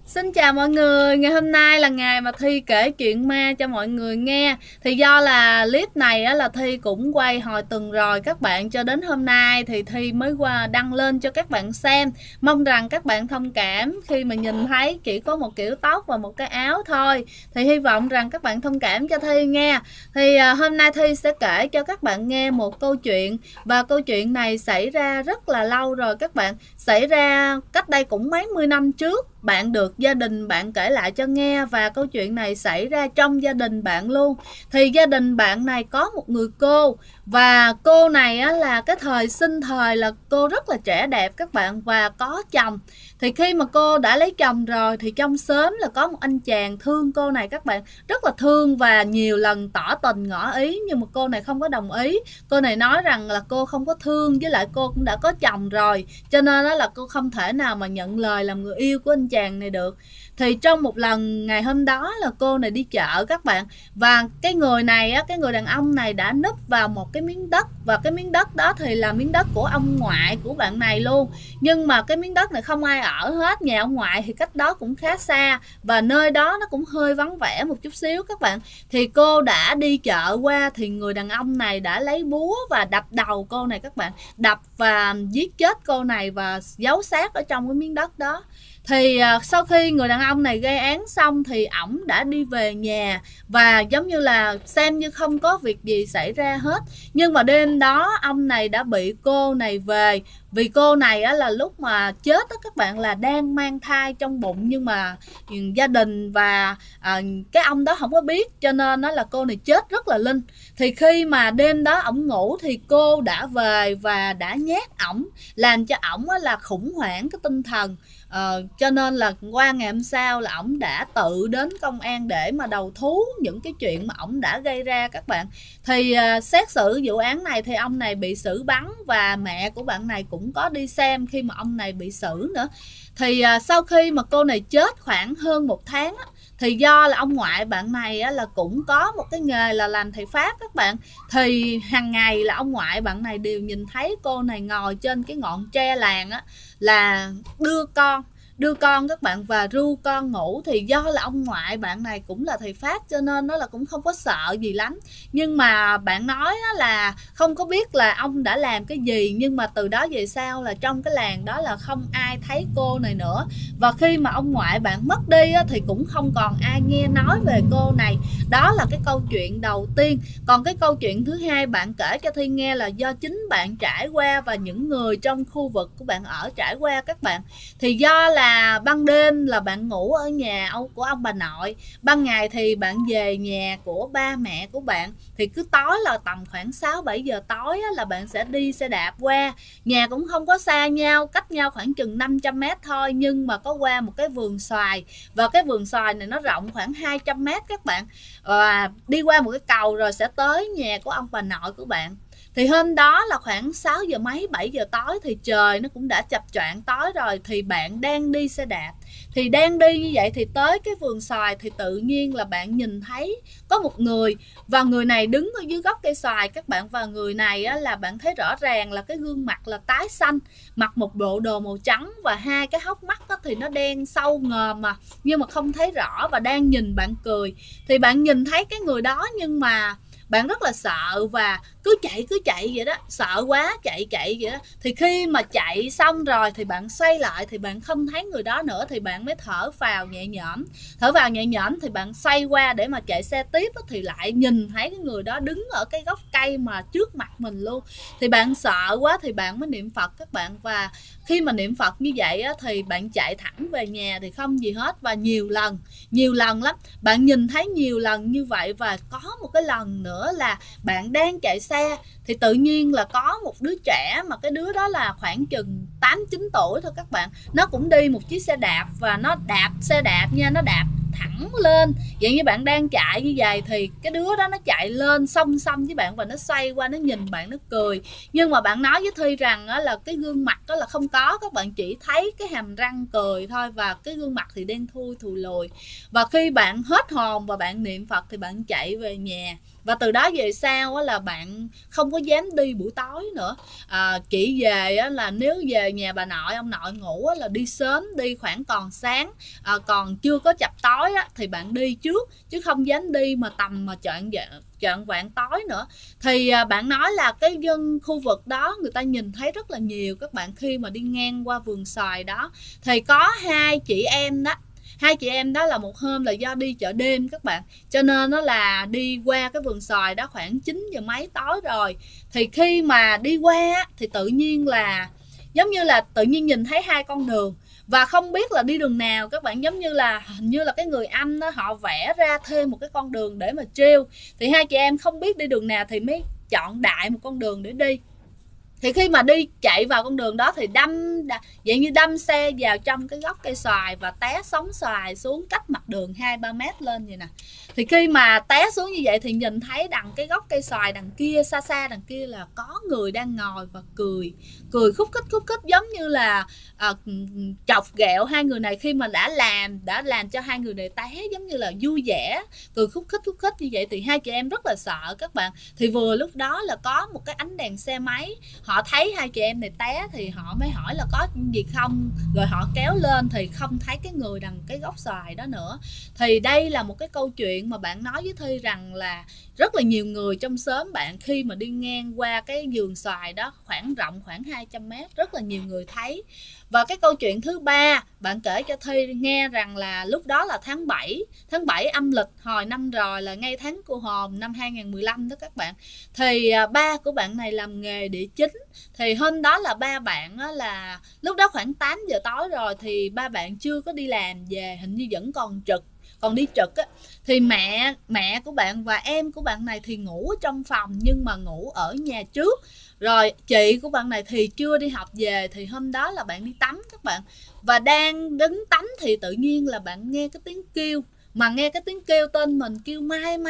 Xin chào mọi người, ngày hôm nay là ngày mà Thi kể chuyện ma cho mọi người nghe. Thì do là clip này á, là Thi cũng quay hồi tuần rồi các bạn, cho đến hôm nay thì Thi mới qua đăng lên cho các bạn xem. Mong rằng các bạn thông cảm khi mà nhìn thấy chỉ có một kiểu tóc và một cái áo thôi. Thì hy vọng rằng các bạn thông cảm cho Thi nghe. Thì hôm nay Thi sẽ kể cho các bạn nghe một câu chuyện. Và câu chuyện này xảy ra rất là lâu rồi các bạn. Xảy ra cách đây cũng mấy mươi năm trước. Bạn được gia đình bạn kể lại cho nghe, và câu chuyện này xảy ra trong gia đình bạn luôn. Thì gia đình bạn này có một người cô, và cô này á, là cái thời sinh thời là cô rất là trẻ đẹp các bạn, và có chồng. Thì khi mà cô đã lấy chồng rồi thì trong xóm là có một anh chàng thương cô này các bạn, rất là thương và nhiều lần tỏ tình ngỏ ý, nhưng mà cô này không có đồng ý. Cô này nói rằng là cô không có thương, với lại cô cũng đã có chồng rồi, cho nên đó là cô không thể nào mà nhận lời làm người yêu của anh chàng này được. Thì trong một lần ngày hôm đó là cô này đi chợ các bạn, và cái người này á, cái người đàn ông này đã núp vào một cái miếng đất, và cái miếng đất đó thì là miếng đất của ông ngoại của bạn này luôn. Nhưng mà cái miếng đất này không ai ở hết, nhà ông ngoại thì cách đó cũng khá xa, và nơi đó nó cũng hơi vắng vẻ một chút xíu các bạn. Thì cô đã đi chợ qua thì người đàn ông này đã lấy búa và đập đầu cô này các bạn, đập và giết chết cô này và giấu xác ở trong cái miếng đất đó. Thì sau khi người đàn ông này gây án xong thì ổng đã đi về nhà, và giống như là xem như không có việc gì xảy ra hết. Nhưng mà đêm đó ông này đã bị cô này về, vì cô này á, là lúc mà chết á, các bạn là đang mang thai trong bụng, nhưng mà gia đình và cái ông đó không có biết, cho nên nó là cô này chết rất là linh. Thì khi mà đêm đó ổng ngủ thì cô đã về và đã nhát ổng, làm cho ổng là khủng hoảng cái tinh thần. Cho nên là qua ngày hôm sau là ổng đã tự đến công an để mà đầu thú những cái chuyện mà ổng đã gây ra các bạn. Thì xét xử vụ án này thì ông này bị xử bắn, và mẹ của bạn này cũng có đi xem khi mà ông này bị xử nữa. Thì sau khi mà cô này chết khoảng hơn một tháng á, thì do là ông ngoại bạn này á, là cũng có một cái nghề là làm thầy pháp các bạn. Thì hàng ngày là ông ngoại bạn này đều nhìn thấy cô này ngồi trên cái ngọn tre làng á, là đưa con các bạn, và ru con ngủ. Thì do là ông ngoại bạn này cũng là thầy pháp, cho nên nó là cũng không có sợ gì lắm. Nhưng mà bạn nói là không có biết là ông đã làm cái gì, nhưng mà từ đó về sau là trong cái làng đó là không ai thấy cô này nữa. Và khi mà ông ngoại bạn mất đi thì cũng không còn ai nghe nói về cô này. Đó là cái câu chuyện đầu tiên. Còn cái câu chuyện thứ hai bạn kể cho Thi nghe là do chính bạn trải qua và những người trong khu vực của bạn ở trải qua các bạn. Thì do là ban đêm là bạn ngủ ở nhà của ông bà nội, ban ngày thì bạn về nhà của ba mẹ của bạn. Thì cứ tối là tầm khoảng 6-7 giờ tối là bạn sẽ đi xe đạp qua. Nhà cũng không có xa nhau, cách nhau khoảng chừng 500 mét thôi, nhưng mà có qua một cái vườn xoài, và cái vườn xoài này nó rộng khoảng 200 mét các bạn. Đi qua một cái cầu rồi sẽ tới nhà của ông bà nội của bạn. Thì hôm đó là khoảng 6 giờ mấy 7 giờ tối, thì trời nó cũng đã chập choạng tối rồi. Thì bạn đang đi xe đạp, thì đang đi như vậy thì tới cái vườn xoài, thì tự nhiên là bạn nhìn thấy có một người, và người này đứng ở dưới gốc cây xoài các bạn. Và người này á, là bạn thấy rõ ràng là cái gương mặt là tái xanh, mặc một bộ đồ màu trắng, và hai cái hốc mắt á, thì nó đen sâu ngòm mà, nhưng mà không thấy rõ, và đang nhìn bạn cười. Thì bạn nhìn thấy cái người đó, nhưng mà bạn rất là sợ và cứ chạy vậy đó, sợ quá chạy vậy đó. Thì khi mà chạy xong rồi thì bạn xoay lại thì bạn không thấy người đó nữa, thì bạn mới thở vào nhẹ nhõm. Thì bạn xoay qua để mà chạy xe tiếp thì lại nhìn thấy cái người đó đứng ở cái gốc cây mà trước mặt mình luôn. Thì bạn sợ quá thì bạn mới niệm Phật các bạn. Và khi mà niệm Phật như vậy thì bạn chạy thẳng về nhà thì không gì hết. Và nhiều lần lắm, bạn nhìn thấy nhiều lần như vậy. Và có một cái lần nữa là bạn đang chạy xe, thì tự nhiên là có một đứa trẻ, mà cái đứa đó là khoảng chừng 8-9 tuổi thôi các bạn. Nó cũng đi một chiếc xe đạp, và nó đạp xe đạp nha, nó đạp thẳng lên. Vậy như bạn đang chạy như vậy thì cái đứa đó nó chạy lên song song với bạn, và nó xoay qua nó nhìn bạn, nó cười. Nhưng mà bạn nói với Thi rằng là cái gương mặt đó là không có, các bạn chỉ thấy cái hàm răng cười thôi, và cái gương mặt thì đen thui thùi lùi. Và khi bạn hết hồn và bạn niệm Phật thì bạn chạy về nhà. Và từ đó về sau á, là bạn không có dám đi buổi tối nữa. Chỉ về á, là nếu về nhà bà nội ông nội ngủ á, là đi sớm, đi khoảng còn sáng, còn chưa có chập tối á, thì bạn đi trước, chứ không dám đi mà tầm mà chọn vạn tối nữa. Thì bạn nói là cái dân khu vực đó người ta nhìn thấy rất là nhiều các bạn, khi mà đi ngang qua vườn xoài đó. Thì có hai chị em đó là một hôm là do đi chợ đêm các bạn, cho nên nó là đi qua cái vườn xoài đó khoảng 9 giờ mấy tối rồi. Thì khi mà đi qua thì tự nhiên là giống như là tự nhiên nhìn thấy hai con đường và không biết là đi đường nào các bạn, giống như là hình như là cái người anh đó, họ vẽ ra thêm một cái con đường để mà treo. Thì hai chị em không biết đi đường nào thì mới chọn đại một con đường để đi. Thì khi mà đi chạy vào con đường đó thì dạng như đâm xe vào trong cái gốc cây xoài và té sống xoài xuống cách mặt đường 2-3 mét lên vậy nè. Thì khi mà té xuống như vậy thì nhìn thấy đằng cái gốc cây xoài đằng kia, xa xa đằng kia là có người đang ngồi và cười khúc khích, giống như là chọc ghẹo hai người này. Khi mà đã làm cho hai người này té, giống như là vui vẻ, cười khúc khích như vậy. Thì hai chị em rất là sợ các bạn. Thì vừa lúc đó là có một cái ánh đèn xe máy, họ thấy hai chị em này té thì họ mới hỏi là có gì không, rồi họ kéo lên thì không thấy cái người đằng cái gốc xoài đó nữa. Thì đây là một cái câu chuyện mà bạn nói với Thi rằng là rất là nhiều người trong xóm bạn khi mà đi ngang qua cái vườn xoài đó rộng khoảng 200 mét, rất là nhiều người thấy. Và cái câu chuyện thứ ba bạn kể cho Thi nghe rằng là lúc đó là tháng 7 âm lịch hồi năm rồi, là ngay tháng Cô Hồn năm 2015 đó các bạn. Thì ba của bạn này làm nghề địa chính. Thì hôm đó là ba bạn á, là lúc đó khoảng 8 giờ tối rồi, thì ba bạn chưa có đi làm về, hình như vẫn còn đi trực á. Thì mẹ của bạn và em của bạn này thì ngủ ở trong phòng, nhưng mà ngủ ở nhà trước. Rồi chị của bạn này thì chưa đi học về. Thì hôm đó là bạn đi tắm các bạn, và đang đứng tắm thì tự nhiên là bạn nghe cái tiếng kêu, mà nghe cái tiếng kêu tên mình, kêu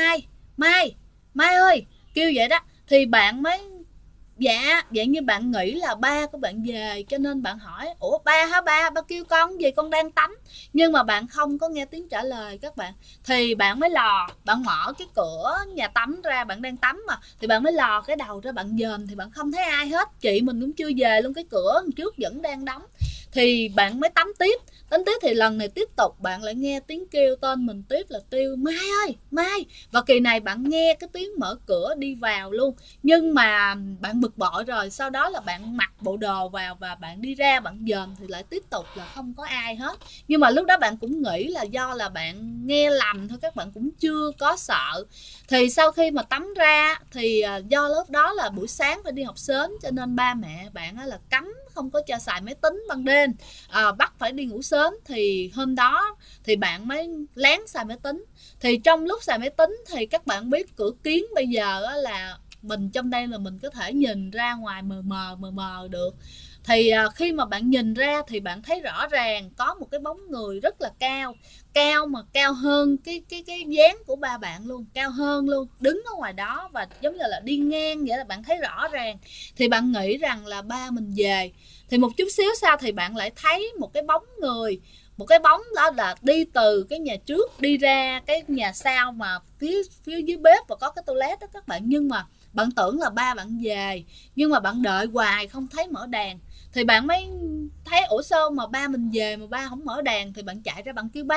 Mai ơi, kêu vậy đó. Thì bạn mới dạng như bạn nghĩ là ba của bạn về, cho nên bạn hỏi ủa ba hả, ba kêu con gì, con đang tắm. Nhưng mà bạn không có nghe tiếng trả lời các bạn. Thì bạn mới bạn mở cái cửa nhà tắm ra, bạn đang tắm mà, thì bạn mới lò cái đầu ra bạn dòm, thì bạn không thấy ai hết. Chị mình cũng chưa về luôn, cái cửa trước vẫn đang đóng. Thì bạn mới tắm tiếp thì lần này tiếp tục bạn lại nghe tiếng kêu tên mình tiếp, là kêu Mai ơi Mai. Và kỳ này bạn nghe cái tiếng mở cửa đi vào luôn. Nhưng mà bạn bực bội rồi, sau đó là bạn mặc bộ đồ vào và bạn đi ra, bạn dòm thì lại tiếp tục là không có ai hết. Nhưng mà lúc đó bạn cũng nghĩ là do là bạn nghe lầm thôi, các bạn cũng chưa có sợ. Thì sau khi mà tắm ra thì do lúc đó là buổi sáng phải đi học sớm, cho nên ba mẹ bạn là cấm không có cho xài máy tính ban đêm, bắt phải đi ngủ sớm. Thì hôm đó thì bạn mới lén xài máy tính. Thì trong lúc xài máy tính thì các bạn biết cửa kiến bây giờ là mình trong đây là mình có thể nhìn ra ngoài mờ mờ được. Thì khi mà bạn nhìn ra thì bạn thấy rõ ràng có một cái bóng người rất là cao mà cao hơn cái dáng của ba bạn luôn, cao hơn luôn, đứng ở ngoài đó và giống như là đi ngang vậy, là bạn thấy rõ ràng. Thì bạn nghĩ rằng là ba mình về. Thì một chút xíu sau thì bạn lại thấy một cái bóng người, một cái bóng đó là đi từ cái nhà trước đi ra cái nhà sau mà phía dưới bếp và có cái toilet đó các bạn. Nhưng mà bạn tưởng là ba bạn về, nhưng mà bạn đợi hoài không thấy mở đèn. Thì bạn mới thấy ủa sao mà ba mình về mà ba không mở đèn. Thì bạn chạy ra bạn kêu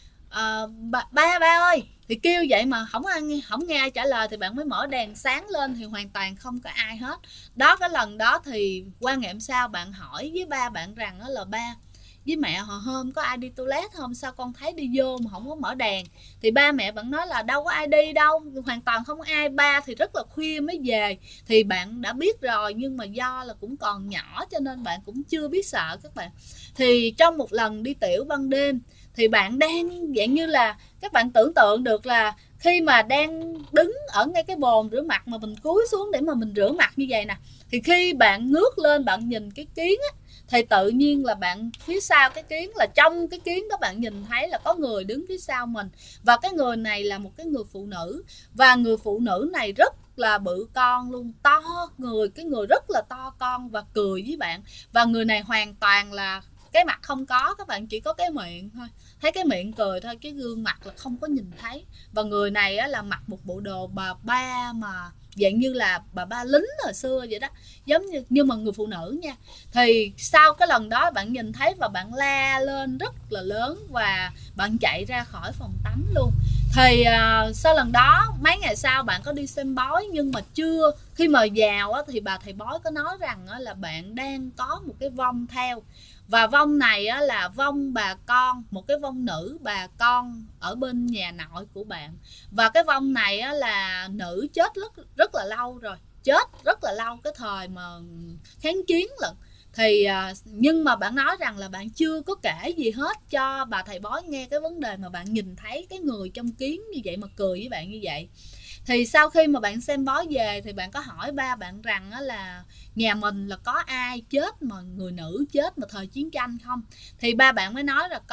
ba ơi. Thì kêu vậy mà không nghe ai trả lời. Thì bạn mới mở đèn sáng lên thì hoàn toàn không có ai hết. Đó, cái lần đó thì qua ngày hôm sau bạn hỏi với ba bạn rằng là ba với mẹ hồi hôm có ai đi toilet không, sao con thấy đi vô mà không có mở đèn. Thì ba mẹ bạn nói là đâu có ai đi đâu, hoàn toàn không có ai. Ba thì rất là khuya mới về. Thì bạn đã biết rồi, nhưng mà do là cũng còn nhỏ cho nên bạn cũng chưa biết sợ các bạn. Thì trong một lần đi tiểu ban đêm thì bạn đang dạng như là các bạn tưởng tượng được là khi mà đang đứng ở ngay cái bồn rửa mặt mà mình cúi xuống để mà mình rửa mặt như vậy nè, thì khi bạn ngước lên bạn nhìn cái kiến á, thì tự nhiên là bạn phía sau cái kiến, là trong cái kiến đó bạn nhìn thấy là có người đứng phía sau mình. Và cái người này là một cái người phụ nữ, và người phụ nữ này rất là bự con luôn, cái người rất là to con và cười với bạn. Và người này hoàn toàn là cái mặt không có, các bạn chỉ có cái miệng thôi, thấy cái miệng cười thôi, cái gương mặt là không có nhìn thấy. Và người này á, là mặc một bộ đồ bà ba mà dạng như là bà ba lính hồi xưa vậy đó, giống như nhưng mà người phụ nữ nha. Thì sau cái lần đó bạn nhìn thấy và bạn la lên rất là lớn và bạn chạy ra khỏi phòng tắm luôn. Thì sau lần đó mấy ngày sau bạn có đi xem bói, nhưng mà chưa, khi mà vào á, thì bà thầy bói có nói rằng á, là bạn đang có một cái vong theo. Và vong này á, là vong bà con, một cái vong nữ bà con ở bên nhà nội của bạn. Và cái vong này á, là nữ chết rất là lâu rồi, chết rất là lâu, cái thời mà kháng chiến lận. Thì nhưng mà bạn nói rằng là bạn chưa có kể gì hết cho bà thầy bói nghe cái vấn đề mà bạn nhìn thấy cái người trong kiến như vậy mà cười với bạn như vậy. Thì sau khi mà bạn xem bói về thì bạn có hỏi ba bạn rằng là nhà mình là có ai chết mà người nữ chết mà thời chiến tranh không? Thì ba bạn mới nói là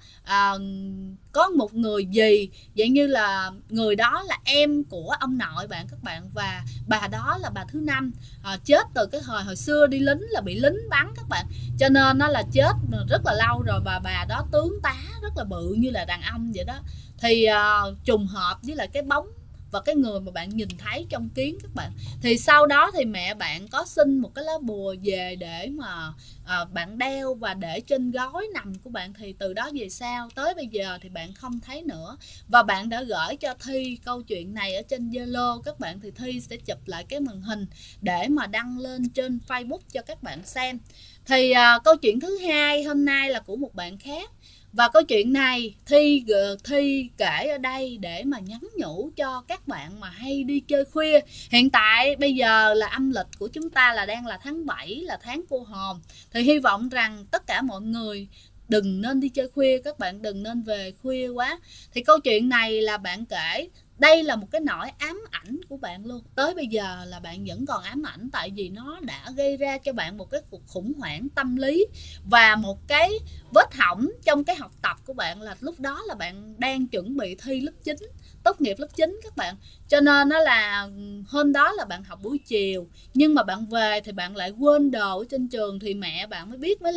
có một người dì, dạng như là người đó là em của ông nội bạn các bạn, và bà đó là bà thứ năm, chết từ cái hồi xưa đi lính là bị lính bắn các bạn, cho nên nó là chết rất là lâu rồi. Và bà đó tướng tá rất là bự như là đàn ông vậy đó. Thì trùng hợp với lại cái bóng và cái người mà bạn nhìn thấy trong kiến các bạn. Thì sau đó thì mẹ bạn có xin một cái lá bùa về để mà bạn đeo và để trên gối nằm của bạn. Thì từ đó về sau tới bây giờ thì bạn không thấy nữa. Và bạn đã gửi cho Thi câu chuyện này ở trên Zalo các bạn, thì Thi sẽ chụp lại cái màn hình để mà đăng lên trên Facebook cho các bạn xem. Thì câu chuyện thứ hai hôm nay là của một bạn khác. Và câu chuyện này Thi kể ở đây để mà nhắn nhủ cho các bạn mà hay đi chơi khuya. Hiện tại bây giờ là âm lịch của chúng ta là đang là tháng 7, là tháng cô hồn. Thì hy vọng rằng tất cả mọi người đừng nên đi chơi khuya, các bạn đừng nên về khuya quá. Thì câu chuyện này là bạn kể, đây là một cái nỗi ám ảnh của bạn luôn. Tới bây giờ là bạn vẫn còn ám ảnh, tại vì nó đã gây ra cho bạn một cái cuộc khủng hoảng tâm lý và một cái vết hỏng trong cái học tập của bạn. Là lúc đó là bạn đang chuẩn bị thi lớp 9, tốt nghiệp lớp 9 các bạn. Cho nên nó là hôm đó là bạn học buổi chiều, nhưng mà bạn về thì bạn lại quên đồ ở trên trường. Thì mẹ bạn mới biết, mới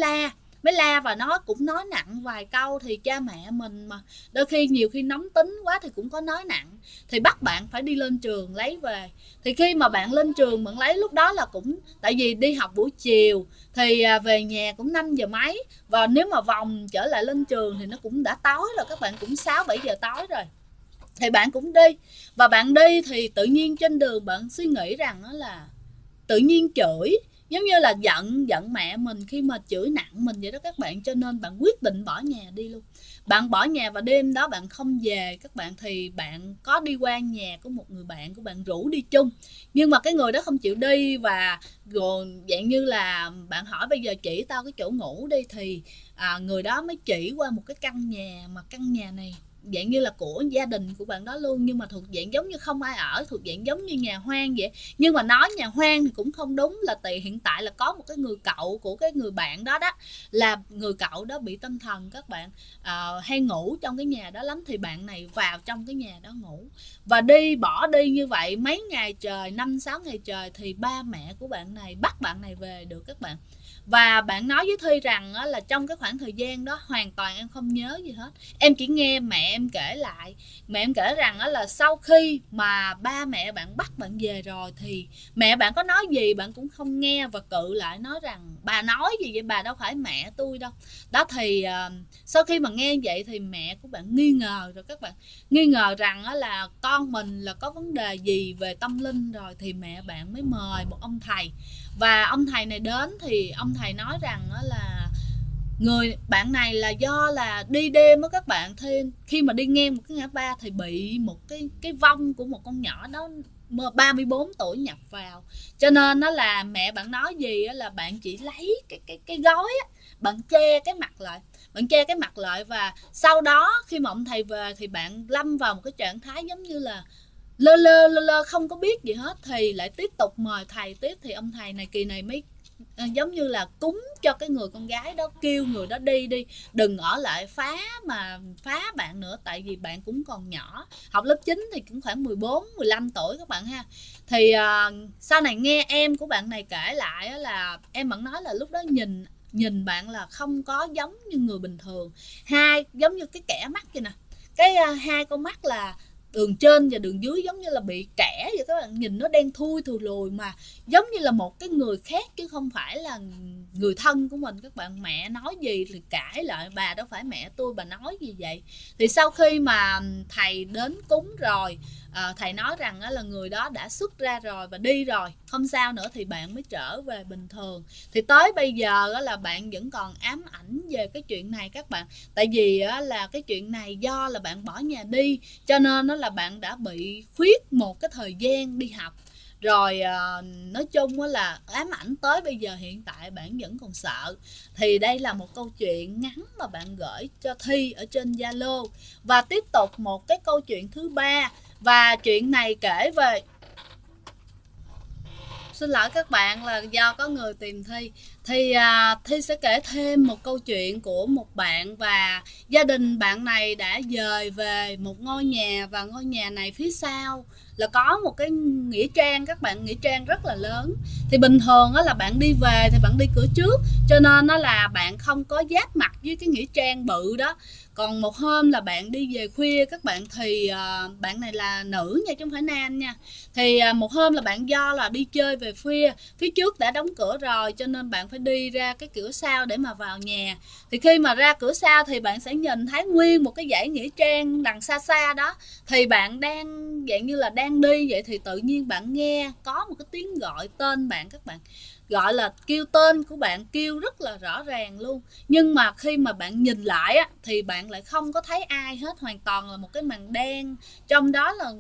la và nó cũng nói nặng vài câu. Thì cha mẹ mình mà đôi khi nhiều khi nóng tính quá thì cũng có nói nặng, thì bắt bạn phải đi lên trường lấy về. Thì khi mà bạn lên trường bạn lấy, lúc đó là cũng tại vì đi học buổi chiều thì về nhà cũng 5 giờ mấy, và nếu mà vòng trở lại lên trường thì nó cũng đã tối rồi các bạn, cũng 6-7 giờ tối rồi. Thì bạn cũng đi, và bạn đi thì tự nhiên trên đường bạn suy nghĩ rằng đó là tự nhiên chửi, giống như là giận mẹ mình khi mà chửi nặng mình vậy đó các bạn. Cho nên bạn quyết định bỏ nhà đi luôn. Bạn bỏ nhà và đêm đó bạn không về các bạn. Thì bạn có đi qua nhà của một người bạn của bạn rủ đi chung, nhưng mà cái người đó không chịu đi. Và rồi dạng như là bạn hỏi bây giờ chỉ tao cái chỗ ngủ đi, thì người đó mới chỉ qua một cái căn nhà, mà căn nhà này dạng như là của gia đình của bạn đó luôn, nhưng mà thuộc dạng giống như không ai ở, thuộc dạng giống như nhà hoang vậy. Nhưng mà nói nhà hoang thì cũng không đúng, là tại hiện tại là có một cái người cậu của cái người bạn đó đó, là người cậu đó bị tâm thần các bạn, hay ngủ trong cái nhà đó lắm. Thì bạn này vào trong cái nhà đó ngủ và bỏ đi như vậy mấy ngày trời, 5-6 ngày trời, thì ba mẹ của bạn này bắt bạn này về được các bạn. Và bạn nói với Thi rằng là trong cái khoảng thời gian đó hoàn toàn em không nhớ gì hết. Em chỉ nghe mẹ em kể lại. Mẹ em kể rằng là sau khi mà ba mẹ bạn bắt bạn về rồi thì mẹ bạn có nói gì bạn cũng không nghe, và cự lại nói rằng bà nói gì vậy, bà đâu phải mẹ tôi đâu. Đó thì sau khi mà nghe vậy thì mẹ của bạn nghi ngờ rồi các bạn. Nghi ngờ rằng là con mình là có vấn đề gì về tâm linh rồi. Thì mẹ bạn mới mời một ông thầy. Và ông thầy này đến thì ông thầy nói rằng là người bạn này là do là đi đêm á các bạn, khi mà đi ngang một cái ngã ba thì bị một cái vong của một con nhỏ đó 34 tuổi nhập vào. Cho nên nó là mẹ bạn nói gì là bạn chỉ lấy cái gói á, bạn che cái mặt lại. Và sau đó khi mà ông thầy về thì bạn lâm vào một cái trạng thái giống như là lơ lơ không có biết gì hết. Thì lại tiếp tục mời thầy tiếp. Thì ông thầy này kỳ này mới giống như là cúng cho cái người con gái đó, kêu người đó đi đừng ở lại phá bạn nữa, tại vì bạn cũng còn nhỏ, học lớp 9 thì cũng khoảng 14-15 tuổi các bạn ha. Thì sau này nghe em của bạn này kể lại là em vẫn nói là lúc đó nhìn nhìn bạn là không có giống như người bình thường. Hai, giống như cái kẻ mắt vậy nè, cái hai con mắt là đường trên và đường dưới giống như là bị kẻ vậy, các bạn nhìn nó đen thui thùi lùi, mà giống như là một cái người khác chứ không phải là người thân của mình. Các bạn, mẹ nói gì thì cãi lại, bà đâu phải mẹ tôi, bà nói gì vậy. Thì sau khi mà thầy đến cúng rồi, thầy nói rằng là người đó đã xuất ra rồi và đi rồi, không sao nữa, thì bạn mới trở về bình thường. Thì tới bây giờ là bạn vẫn còn ám ảnh về cái chuyện này các bạn. Tại vì là cái chuyện này do là bạn bỏ nhà đi, cho nên nó là bạn đã bị khuyết một cái thời gian đi học rồi. Nói chung là ám ảnh tới bây giờ, hiện tại bạn vẫn còn sợ. Thì đây là một câu chuyện ngắn mà bạn gửi cho Thi ở trên Zalo. Và tiếp tục một cái câu chuyện thứ ba, và chuyện này kể về, xin lỗi các bạn, là do có người tìm Thi. Thì Thi sẽ kể thêm một câu chuyện của một bạn, và gia đình bạn này đã dời về một ngôi nhà, và ngôi nhà này phía sau là có một cái nghĩa trang. Các bạn, nghĩa trang rất là lớn. Thì bình thường là bạn đi về thì bạn đi cửa trước, cho nên nó là bạn không có giáp mặt với cái nghĩa trang bự đó. Còn một hôm là bạn đi về khuya các bạn, thì bạn này là nữ nha chứ không phải nam nha. Thì một hôm là bạn do là đi chơi về khuya, phía trước đã đóng cửa rồi, cho nên bạn phải đi ra cái cửa sau để mà vào nhà. Thì khi mà ra cửa sau thì bạn sẽ nhìn thấy nguyên một cái dãy nghĩa trang đằng xa xa đó. Thì bạn đang dạng như là đang đi vậy, thì tự nhiên bạn nghe có một cái tiếng gọi tên bạn. Các bạn, gọi là kêu tên của bạn, kêu rất là rõ ràng luôn. Nhưng mà khi mà bạn nhìn lại á, thì bạn lại không có thấy ai hết, hoàn toàn là một cái màn đen. Trong đó là,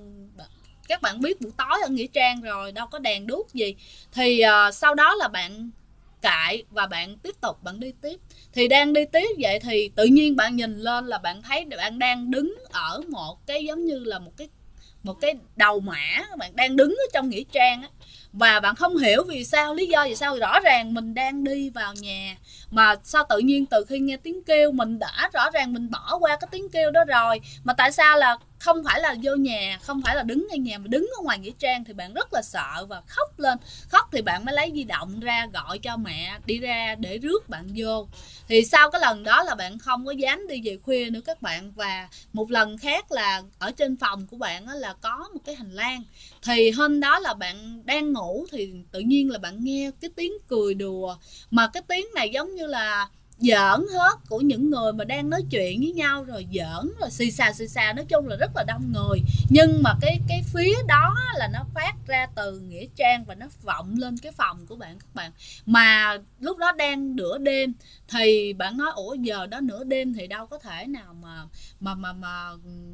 các bạn biết buổi tối ở nghĩa trang rồi, đâu có đèn đuốc gì. Thì sau đó là bạn cãi và bạn tiếp tục bạn đi tiếp. Thì đang đi tiếp vậy thì tự nhiên bạn nhìn lên là bạn thấy bạn đang đứng ở một cái giống như là một cái đầu mã. Bạn đang đứng ở trong nghĩa trang á, và bạn không hiểu vì sao, lý do vì sao. Rõ ràng mình đang đi vào nhà, mà sao tự nhiên từ khi nghe tiếng kêu, mình đã rõ ràng mình bỏ qua cái tiếng kêu đó rồi, mà tại sao là không phải là vô nhà, không phải là đứng ngay nhà mà đứng ở ngoài nghĩa trang. Thì bạn rất là sợ và khóc lên. Khóc thì bạn mới lấy di động ra gọi cho mẹ đi ra để rước bạn vô. Thì sau cái lần đó là bạn không có dám đi về khuya nữa các bạn. Và một lần khác là ở trên phòng của bạn là có một cái hành lang. Thì hôm đó là bạn đang ngủ, thì tự nhiên là bạn nghe cái tiếng cười đùa, mà cái tiếng này giống như là giỡn hết, của những người mà đang nói chuyện với nhau rồi giỡn rồi xì xà, nói chung là rất là đông người. Nhưng mà cái phía đó là nó phát ra từ nghĩa trang và nó vọng lên cái phòng của bạn các bạn. Mà lúc đó đang nửa đêm, thì bạn nói ủa giờ đó nửa đêm thì đâu có thể nào mà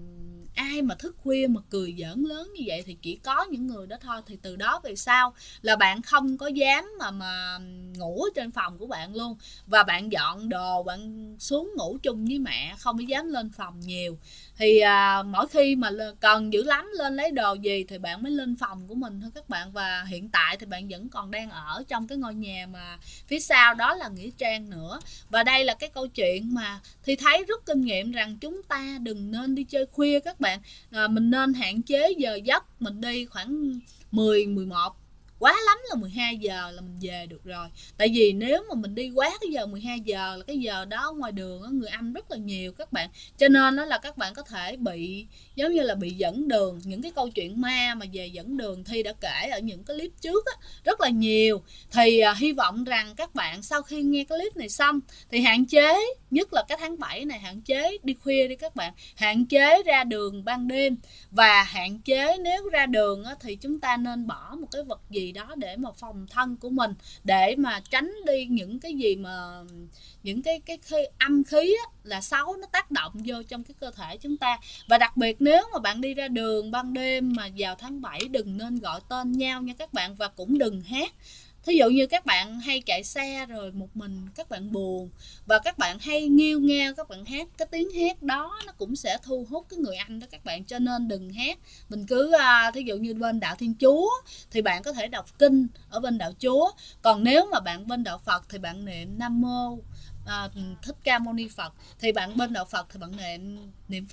ai mà thức khuya mà cười giỡn lớn như vậy, thì chỉ có những người đó thôi. Thì từ đó về sau là bạn không có dám mà ngủ ở trên phòng của bạn luôn, và bạn dọn đồ bạn xuống ngủ chung với mẹ, không có dám lên phòng nhiều. Thì mỗi khi mà cần dữ lắm lên lấy đồ gì thì bạn mới lên phòng của mình thôi các bạn. Và hiện tại thì bạn vẫn còn đang ở trong cái ngôi nhà mà phía sau đó là nghĩa trang nữa. Và đây là cái câu chuyện mà thì thấy rút kinh nghiệm rằng chúng ta đừng nên đi chơi khuya các bạn. Mình nên hạn chế giờ giấc, mình đi khoảng 10, 11, quá lắm là 12 giờ là mình về được rồi. Tại vì nếu mà mình đi quá cái giờ 12 giờ là cái giờ đó ngoài đường người Anh rất là nhiều các bạn. Cho nên đó là các bạn có thể bị giống như là bị dẫn đường. Những cái câu chuyện ma mà về dẫn đường Thi đã kể ở những cái clip trước á, rất là nhiều. Thì hy vọng rằng các bạn sau khi nghe cái clip này xong thì hạn chế, nhất là cái tháng 7 này, hạn chế đi khuya đi các bạn. Hạn chế ra đường ban đêm, và hạn chế nếu ra đường á, thì chúng ta nên bỏ một cái vật gì đó để mà phòng thân của mình, để mà tránh đi những cái gì mà những cái âm khí á, là xấu nó tác động vô trong cái cơ thể chúng ta. Và đặc biệt nếu mà bạn đi ra đường ban đêm mà vào tháng 7 đừng nên gọi tên nhau nha các bạn, và cũng đừng hát. Thí dụ như các bạn hay chạy xe rồi một mình các bạn buồn, và các bạn hay nghêu ngao các bạn hát, cái tiếng hát đó nó cũng sẽ thu hút cái người anh đó các bạn. Cho nên đừng hát. Mình cứ thí dụ như bên đạo Thiên Chúa thì bạn có thể đọc kinh ở bên đạo Chúa. Còn nếu mà bạn bên đạo Phật thì bạn niệm Nam Mô Thích Ca Mâu Ni Phật. Thì bạn bên đạo Phật thì bạn niệm Phật.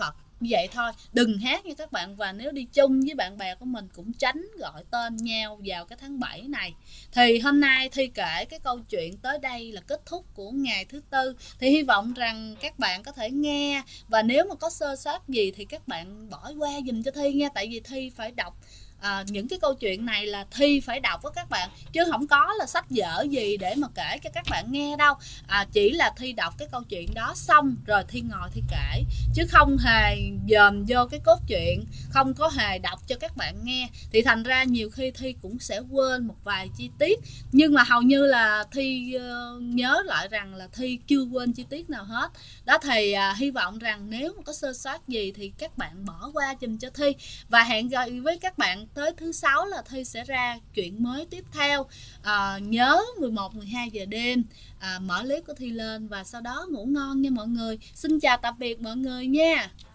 như vậy thôi, đừng hát nha các bạn. Và nếu đi chung với bạn bè của mình cũng tránh gọi tên nhau vào cái tháng 7 này. Thì hôm nay Thi kể cái câu chuyện tới đây là kết thúc của ngày thứ tư. Thì hy vọng rằng các bạn có thể nghe, và nếu mà có sơ sót gì thì các bạn bỏ qua dùm cho Thi nha. Tại vì Thi phải đọc những cái câu chuyện này là Thi phải đọc với các bạn, chứ không có là sách vở gì để mà kể cho các bạn nghe đâu. Chỉ là Thi đọc cái câu chuyện đó xong rồi Thi ngồi Thi kể, chứ không hề dòm vô cái cốt truyện, không có hề đọc cho các bạn nghe. Thì thành ra nhiều khi Thi cũng sẽ quên một vài chi tiết, nhưng mà hầu như là Thi nhớ lại rằng là Thi chưa quên chi tiết nào hết đó. Thì hy vọng rằng nếu mà có sơ sót gì thì các bạn bỏ qua giùm cho Thi. Và hẹn gặp với các bạn tới thứ sáu là Thi sẽ ra chuyện mới tiếp theo. Nhớ 11-12 giờ đêm mở clip của Thi lên, và sau đó ngủ ngon nha mọi người. Xin chào tạm biệt mọi người nha.